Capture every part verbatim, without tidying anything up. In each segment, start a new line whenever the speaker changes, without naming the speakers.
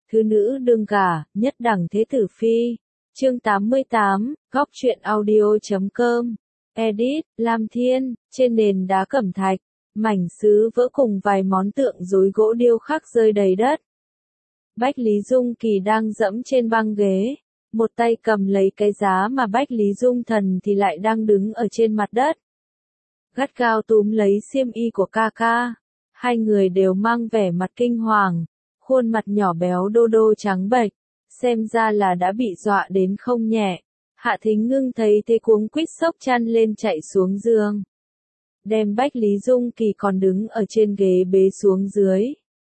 thứ nữ đương gả, nhất đẳng thế tử phi. Chương tám mươi tám, góc truyện audio.com. Edit, Lam Thiên, trên nền đá cẩm thạch, mảnh sứ vỡ cùng vài món tượng rối gỗ điêu khắc rơi đầy đất. Bách Lý Dung Kỳ đang dẫm trên băng ghế, một tay cầm lấy cái giá mà Bách Lý Dung Thần thì lại đang đứng ở trên mặt đất. Gắt gao túm lấy xiêm y của ca ca, hai người đều mang vẻ mặt kinh hoàng, khuôn mặt nhỏ béo đô đô trắng bệch, xem ra là đã bị dọa đến không nhẹ. Hạ Thính Ngưng thấy thế cuống quýt xốc chăn lên chạy xuống giường, đem Bách Lý Dung Kỳ còn đứng ở trên ghế bế xuống dưới.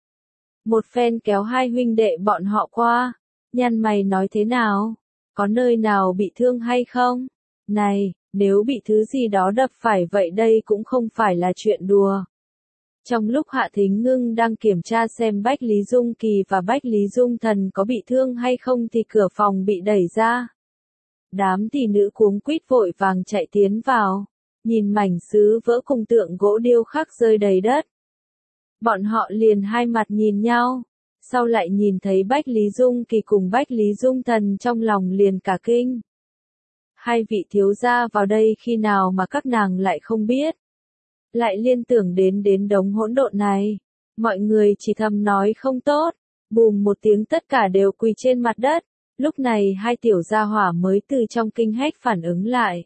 Một phen kéo hai huynh đệ bọn họ qua, nhăn mày nói thế nào? Có nơi nào bị thương hay không? Này, nếu bị thứ gì đó đập phải vậy đây cũng không phải là chuyện đùa. Trong lúc Hạ Thính Ngưng đang kiểm tra xem Bách Lý Dung Kỳ và Bách Lý Dung Thần có bị thương hay không thì cửa phòng bị đẩy ra. Đám tỷ nữ cuống quýt vội vàng chạy tiến vào, nhìn mảnh sứ vỡ cùng tượng gỗ điêu khắc rơi đầy đất. Bọn họ liền hai mặt nhìn nhau, sau lại nhìn thấy Bách Lý Dung Kỳ cùng Bách Lý Dung Thần trong lòng liền cả kinh. Hai vị thiếu gia vào đây khi nào mà các nàng lại không biết. Lại liên tưởng đến đến đống hỗn độn này. Mọi người chỉ thầm nói không tốt, bùm một tiếng tất cả đều quỳ trên mặt đất. Lúc này hai tiểu gia hỏa mới từ trong kinh hách phản ứng lại.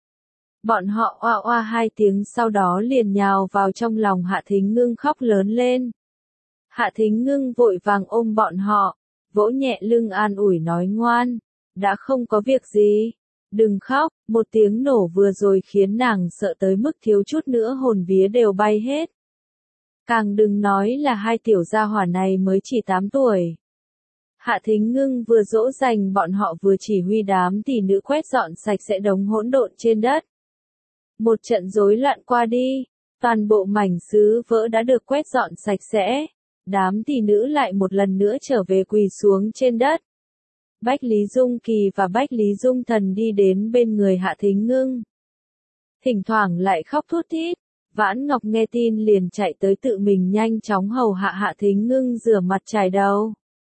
Bọn họ oa oa hai tiếng sau đó liền nhào vào trong lòng Hạ Thính Ngưng khóc lớn lên. Hạ Thính Ngưng vội vàng ôm bọn họ, vỗ nhẹ lưng an ủi nói ngoan, đã không có việc gì, đừng khóc. Một tiếng nổ vừa rồi khiến nàng sợ tới mức thiếu chút nữa hồn vía đều bay hết. Càng đừng nói là hai tiểu gia hỏa này mới chỉ tám tuổi. Hạ Thính Ngưng vừa dỗ dành bọn họ vừa chỉ huy đám tỷ nữ quét dọn sạch sẽ đống hỗn độn trên đất. Một trận rối loạn qua đi, toàn bộ mảnh sứ vỡ đã được quét dọn sạch sẽ. Đám tỷ nữ lại một lần nữa trở về quỳ xuống trên đất. Bách Lý Dung Kỳ và Bách Lý Dung Thần đi đến bên người Hạ Thính Ngưng. Thỉnh thoảng lại khóc thút thít, Vãn Ngọc nghe tin liền chạy tới tự mình nhanh chóng hầu hạ Hạ Thính Ngưng rửa mặt chải đầu.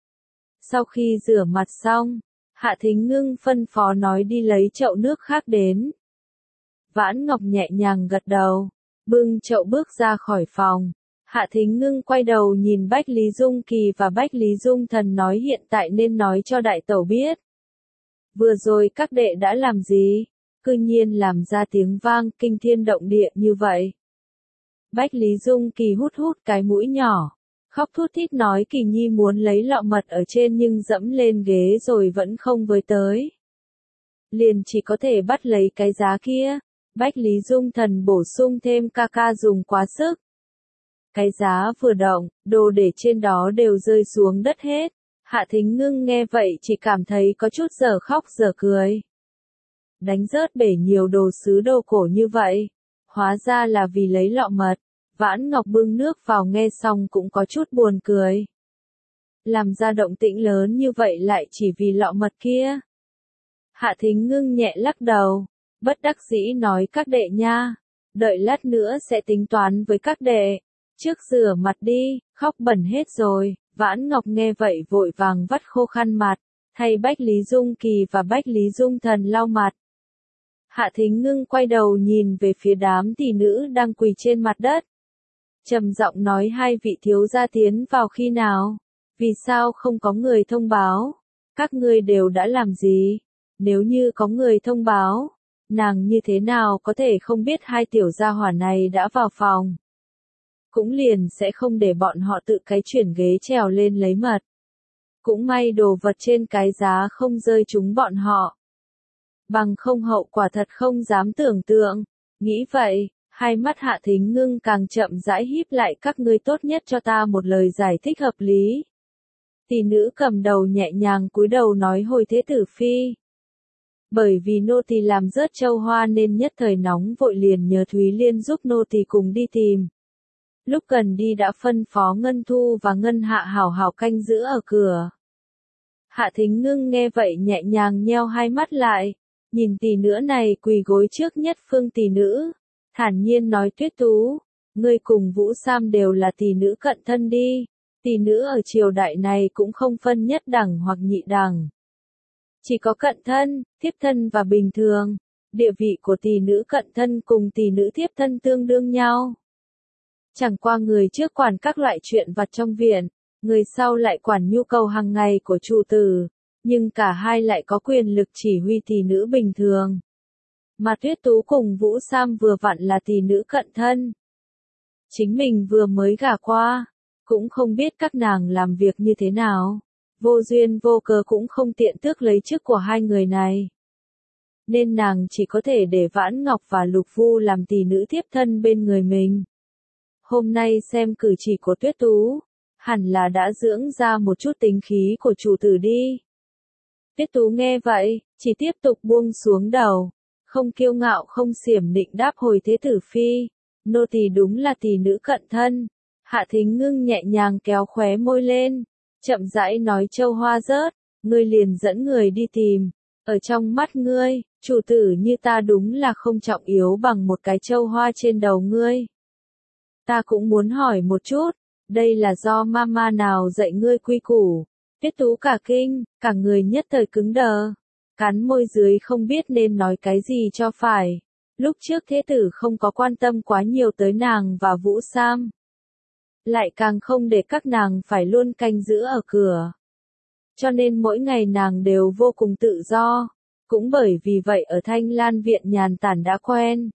Sau khi rửa mặt xong, Hạ Thính Ngưng phân phó nói đi lấy chậu nước khác đến. Vãn Ngọc nhẹ nhàng gật đầu, bưng chậu bước ra khỏi phòng. Hạ Thính Ngưng quay đầu nhìn Bách Lý Dung Kỳ và Bách Lý Dung Thần nói hiện tại nên nói cho đại tẩu biết. Vừa rồi các đệ đã làm gì? Cư nhiên làm ra tiếng vang kinh thiên động địa như vậy. Bách Lý Dung Kỳ hút hút cái mũi nhỏ, khóc thút thít nói Kỳ Nhi muốn lấy lọ mật ở trên nhưng dẫm lên ghế rồi vẫn không với tới. Liền chỉ có thể bắt lấy cái giá kia. Bách Lý Dung Thần bổ sung thêm ca ca dùng quá sức. Cái giá vừa động, đồ để trên đó đều rơi xuống đất hết. Hạ Thính Ngưng nghe vậy chỉ cảm thấy có chút giờ khóc giờ cười. Đánh rớt bể nhiều đồ sứ đồ cổ như vậy. Hóa ra là vì lấy lọ mật. Vãn Ngọc bưng nước vào nghe xong cũng có chút buồn cười. Làm ra động tĩnh lớn như vậy lại chỉ vì lọ mật kia. Hạ Thính Ngưng nhẹ lắc đầu, bất đắc dĩ nói các đệ nha. Đợi lát nữa sẽ tính toán với các đệ. Trước rửa mặt đi, khóc bẩn hết rồi. Vãn Ngọc nghe vậy vội vàng vắt khô khăn mặt, thay Bách Lý Dung Kỳ và Bách Lý Dung Thần lau mặt. Hạ Thính Ngưng quay đầu nhìn về phía đám tỷ nữ đang quỳ trên mặt đất. Trầm giọng nói hai vị thiếu gia tiến vào khi nào? Vì sao không có người thông báo? Các ngươi đều đã làm gì? Nếu như có người thông báo, nàng như thế nào có thể không biết hai tiểu gia hỏa này đã vào phòng? Cũng liền sẽ không để bọn họ tự cái chuyển ghế trèo lên lấy mật. Cũng may đồ vật trên cái giá không rơi trúng bọn họ. Bằng không hậu quả thật không dám tưởng tượng. Nghĩ vậy, hai mắt Hạ Thính Ngưng càng chậm rãi híp lại các ngươi tốt nhất cho ta một lời giải thích hợp lý. Tỷ nữ cầm đầu nhẹ nhàng cúi đầu nói hồi thế tử phi. Bởi vì nô tỳ làm rớt châu hoa nên nhất thời nóng vội liền nhờ Thúy Liên giúp nô tỳ cùng đi tìm. Lúc cần đi đã phân phó Ngân Thu và Ngân Hạ hảo hảo canh giữ ở cửa. Hạ Thính Ngưng nghe vậy nhẹ nhàng nheo hai mắt lại, nhìn tỷ nữ này quỳ gối trước nhất phương tỷ nữ, thản nhiên nói Tuyết Tú, ngươi cùng Vũ Sam đều là tỷ nữ cận thân đi, Tỷ nữ ở triều đại này cũng không phân nhất đẳng hoặc nhị đẳng. Chỉ có cận thân, thiếp thân và bình thường. Địa vị của tỷ nữ cận thân cùng tỷ nữ thiếp thân tương đương nhau. Chẳng qua người trước quản các loại chuyện vặt trong viện, người sau lại quản nhu cầu hàng ngày của chủ tử, nhưng cả hai lại có quyền lực chỉ huy tỷ nữ bình thường. Mà Tuyết Tú cùng Vũ Sam vừa vặn là tỷ nữ cận thân. Chính mình vừa mới gả qua, cũng không biết các nàng làm việc như thế nào, vô duyên vô cớ cũng không tiện tước lấy chức của hai người này. Nên nàng chỉ có thể để Vãn Ngọc và Lục Vu làm tỷ nữ thiếp thân bên người mình. Hôm nay xem cử chỉ của Tuyết Tú, hẳn là đã dưỡng ra một chút tính khí của chủ tử đi. Tuyết Tú nghe vậy, chỉ tiếp tục buông xuống đầu, không kiêu ngạo không xiểm nịnh đáp hồi thế tử phi, nô tỳ đúng là tỷ nữ cận thân. Hạ Thính Ngưng nhẹ nhàng kéo khóe môi lên, chậm rãi nói châu hoa rớt, ngươi liền dẫn người đi tìm, ở trong mắt ngươi, chủ tử như ta đúng là không trọng yếu bằng một cái châu hoa trên đầu ngươi. Ta cũng muốn hỏi một chút, đây là do mama nào dạy ngươi quy củ? Tuyết Tú cả kinh, cả người nhất thời cứng đờ, cắn môi dưới không biết nên nói cái gì cho phải. Lúc trước thế tử không có quan tâm quá nhiều tới nàng và Vũ Sam, lại càng không để các nàng phải luôn canh giữ ở cửa. Cho nên mỗi ngày nàng đều vô cùng tự do, cũng bởi vì vậy ở Thanh Lan viện nhàn tản đã quen.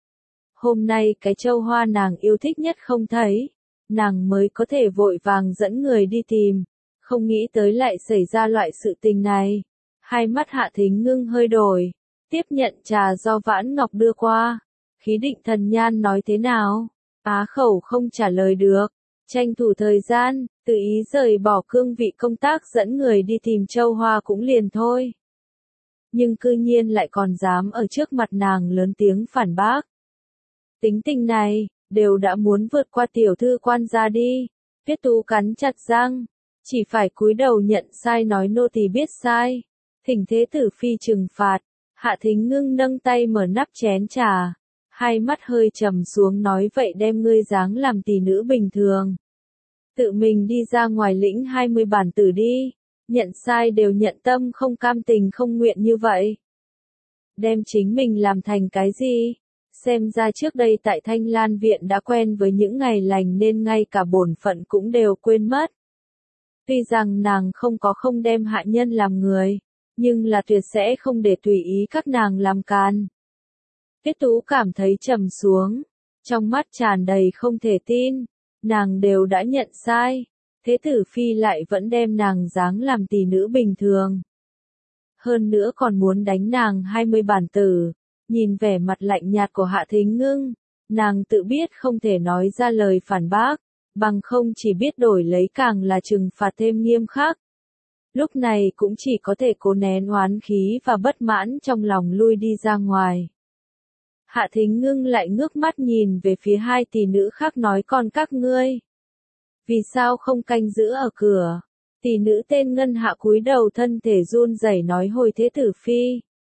Hôm nay cái châu hoa nàng yêu thích nhất không thấy, nàng mới có thể vội vàng dẫn người đi tìm, không nghĩ tới lại xảy ra loại sự tình này. Hai mắt Hạ Thính Ngưng hơi đổi, tiếp nhận trà do Vãn Ngọc đưa qua, khí định thần nhan nói thế nào, á khẩu không trả lời được, tranh thủ thời gian, tự ý rời bỏ cương vị công tác dẫn người đi tìm châu hoa cũng liền thôi. Nhưng cư nhiên lại còn dám ở trước mặt nàng lớn tiếng phản bác. Tính tình này, đều đã muốn vượt qua tiểu thư quan gia đi. Tuyết Tú cắn chặt răng, chỉ phải cúi đầu nhận sai nói nô tỳ biết sai. Thỉnh thế tử phi trừng phạt. Hạ Thính Ngưng nâng tay mở nắp chén trà, hai mắt hơi trầm xuống nói vậy đem ngươi dáng làm tỷ nữ bình thường. Tự mình đi ra ngoài lĩnh hai mươi bản tử đi, nhận sai đều nhận tâm không cam tình không nguyện như vậy. Đem chính mình làm thành cái gì? Xem ra trước đây tại Thanh Lan viện đã quen với những ngày lành nên ngay cả bổn phận cũng đều quên mất. Tuy rằng nàng không có không đem hạ nhân làm người, nhưng là tuyệt sẽ không để tùy ý các nàng làm càn. Tuyết Tú cảm thấy trầm xuống, trong mắt tràn đầy không thể tin, nàng đều đã nhận sai, thế tử phi lại vẫn đem nàng dáng làm tỷ nữ bình thường. Hơn nữa còn muốn đánh nàng hai mươi bản tử, nhìn vẻ mặt lạnh nhạt của Hạ Thính Ngưng, nàng tự biết không thể nói ra lời phản bác, bằng không chỉ biết đổi lấy càng là trừng phạt thêm nghiêm khắc. Lúc này cũng chỉ có thể cố nén oán khí và bất mãn trong lòng lui đi ra ngoài. Hạ Thính Ngưng lại ngước mắt nhìn về phía hai tỷ nữ khác nói con các ngươi. Vì sao không canh giữ ở cửa? Tỷ nữ tên Ngân Hạ cúi đầu thân thể run rẩy nói hồi thế tử phi.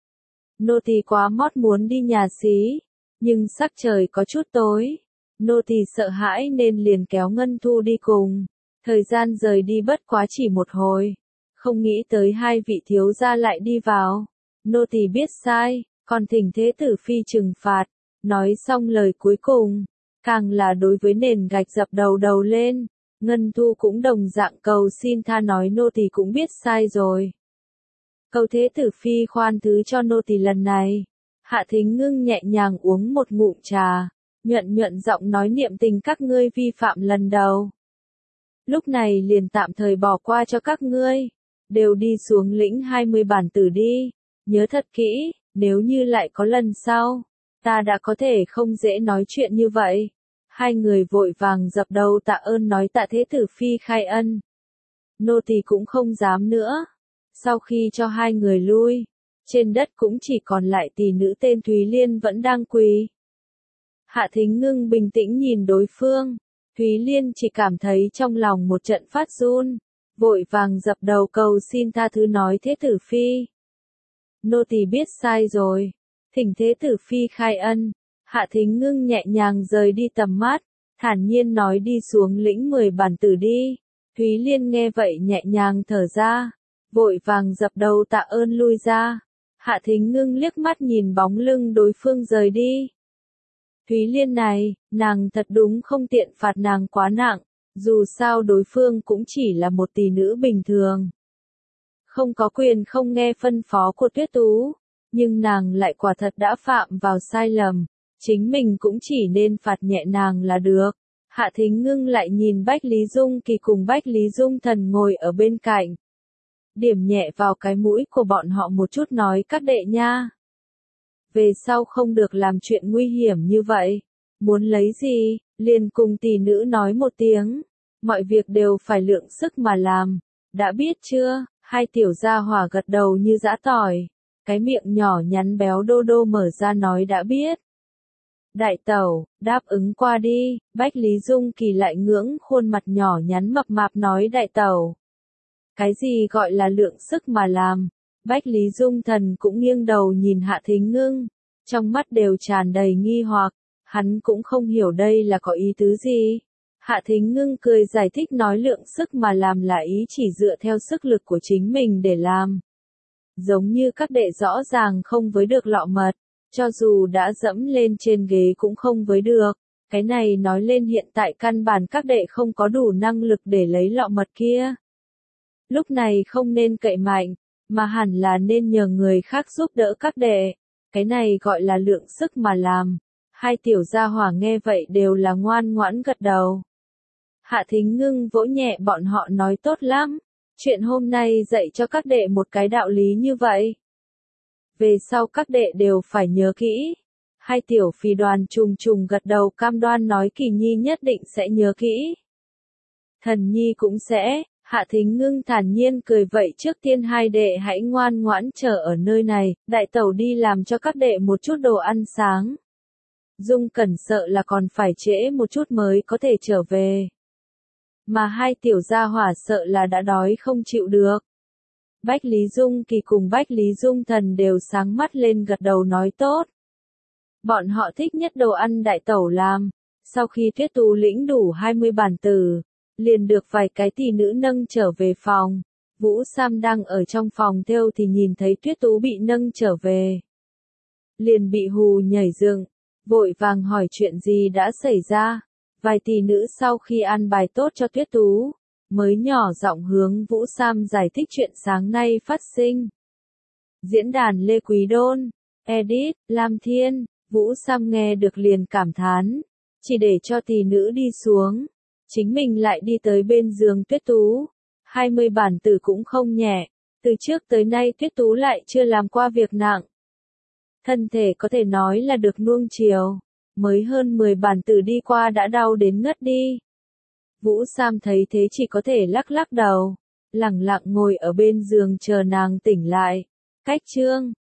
Nô tỳ quá mót muốn đi nhà xí, nhưng sắc trời có chút tối. Nô tỳ sợ hãi nên liền kéo Ngân Thu đi cùng. Thời gian rời đi bất quá chỉ một hồi. Không nghĩ tới hai vị thiếu gia lại đi vào. Nô tỳ biết sai, còn thỉnh thế tử phi trừng phạt. Nói xong lời cuối cùng, càng là đối với nền gạch dập đầu đầu lên. Ngân Thu cũng đồng dạng cầu xin tha nói nô tỳ cũng biết sai rồi. Cầu thế tử phi khoan thứ cho nô tỳ lần này. Hạ Thính Ngưng nhẹ nhàng uống một ngụm trà, nhuận nhuận giọng nói niệm tình các ngươi vi phạm lần đầu. Lúc này liền tạm thời bỏ qua cho các ngươi, đều đi xuống lĩnh hai mươi bản tử đi, nhớ thật kỹ, nếu như lại có lần sau, ta đã có thể không dễ nói chuyện như vậy. Hai người vội vàng dập đầu tạ ơn nói tạ thế tử phi khai ân. Nô tỳ cũng không dám nữa. Sau khi cho hai người lui, trên đất cũng chỉ còn lại tỷ nữ tên Thúy Liên vẫn đang quỳ. Hạ Thính Ngưng bình tĩnh nhìn đối phương, Thúy Liên chỉ cảm thấy trong lòng một trận phát run, vội vàng dập đầu cầu xin tha thứ nói thế tử phi. Nô tỳ biết sai rồi, thỉnh thế tử phi khai ân. Hạ Thính Ngưng nhẹ nhàng rời đi tầm mắt, thản nhiên nói đi xuống lĩnh mười bản tử đi, Thúy Liên nghe vậy nhẹ nhàng thở ra, vội vàng dập đầu tạ ơn lui ra. Hạ Thính Ngưng liếc mắt nhìn bóng lưng đối phương rời đi. Thúy Liên này, nàng thật đúng không tiện phạt nàng quá nặng, dù sao đối phương cũng chỉ là một tỷ nữ bình thường. Không có quyền không nghe phân phó của Tuyết Tú, nhưng nàng lại quả thật đã phạm vào sai lầm, chính mình cũng chỉ nên phạt nhẹ nàng là được. Hạ Thính Ngưng lại nhìn Bách Lý Dung Kỳ cùng Bách Lý Dung Thần ngồi ở bên cạnh. Điểm nhẹ vào cái mũi của bọn họ một chút nói các đệ nha. Về sau không được làm chuyện nguy hiểm như vậy. Muốn lấy gì, liền cùng tỷ nữ nói một tiếng. Mọi việc đều phải lượng sức mà làm. Đã biết chưa? Hai tiểu gia hỏa gật đầu như giã tỏi. Cái miệng nhỏ nhắn béo đô đô mở ra nói đã biết. Đại tẩu, đáp ứng qua đi. Bách Lý Dung Kỳ lại ngưỡng khuôn mặt nhỏ nhắn mập mạp nói đại tẩu. Cái gì gọi là lượng sức mà làm? Bách Lý Dung Thần cũng nghiêng đầu nhìn Hạ Thính Ngưng, trong mắt đều tràn đầy nghi hoặc, hắn cũng không hiểu đây là có ý tứ gì. Hạ Thính Ngưng cười giải thích nói lượng sức mà làm là ý chỉ dựa theo sức lực của chính mình để làm. Giống như các đệ rõ ràng không với được lọ mật, cho dù đã dẫm lên trên ghế cũng không với được. Cái này nói lên hiện tại căn bản các đệ không có đủ năng lực để lấy lọ mật kia. Lúc này không nên cậy mạnh, mà hẳn là nên nhờ người khác giúp đỡ các đệ. Cái này gọi là lượng sức mà làm. Hai tiểu gia hỏa nghe vậy đều là ngoan ngoãn gật đầu. Hạ Thính Ngưng vỗ nhẹ bọn họ nói tốt lắm. Chuyện hôm nay dạy cho các đệ một cái đạo lý như vậy. Về sau các đệ đều phải nhớ kỹ. Hai tiểu phì đoàn trùng trùng gật đầu cam đoan nói Kỳ Nhi nhất định sẽ nhớ kỹ. Thần Nhi cũng sẽ. Hạ Thính Ngưng thản nhiên cười vậy trước tiên hai đệ hãy ngoan ngoãn chờ ở nơi này, đại tẩu đi làm cho các đệ một chút đồ ăn sáng. Dung Cẩn sợ là còn phải trễ một chút mới có thể trở về. Mà hai tiểu gia hỏa sợ là đã đói không chịu được. Bách Lý Dung Kỳ cùng Bách Lý Dung Thần đều sáng mắt lên gật đầu nói tốt. Bọn họ thích nhất đồ ăn đại tẩu làm. Sau khi Tuyết Tú lĩnh đủ hai mươi bản tử, liền được vài cái tỷ nữ nâng trở về phòng. Vũ Sam đang ở trong phòng thêu thì nhìn thấy Tuyết Tú bị nâng trở về. Liền bị hù nhảy dựng, vội vàng hỏi chuyện gì đã xảy ra. Vài tỷ nữ sau khi an bài tốt cho Tuyết Tú, mới nhỏ giọng hướng Vũ Sam giải thích chuyện sáng nay phát sinh. Diễn đàn Lê Quý Đôn, edit, Lam Thiên, Vũ Sam nghe được liền cảm thán, chỉ để cho tỷ nữ đi xuống. Chính mình lại đi tới bên giường Tuyết Tú. hai mươi bản tử cũng không nhẹ. Từ trước tới nay Tuyết Tú lại chưa làm qua việc nặng. Thân thể có thể nói là được nuông chiều. Mới hơn mười bản tử đi qua đã đau đến ngất đi. Vũ Sam thấy thế chỉ có thể lắc lắc đầu. Lẳng lặng ngồi ở bên giường chờ nàng tỉnh lại. Cách chương.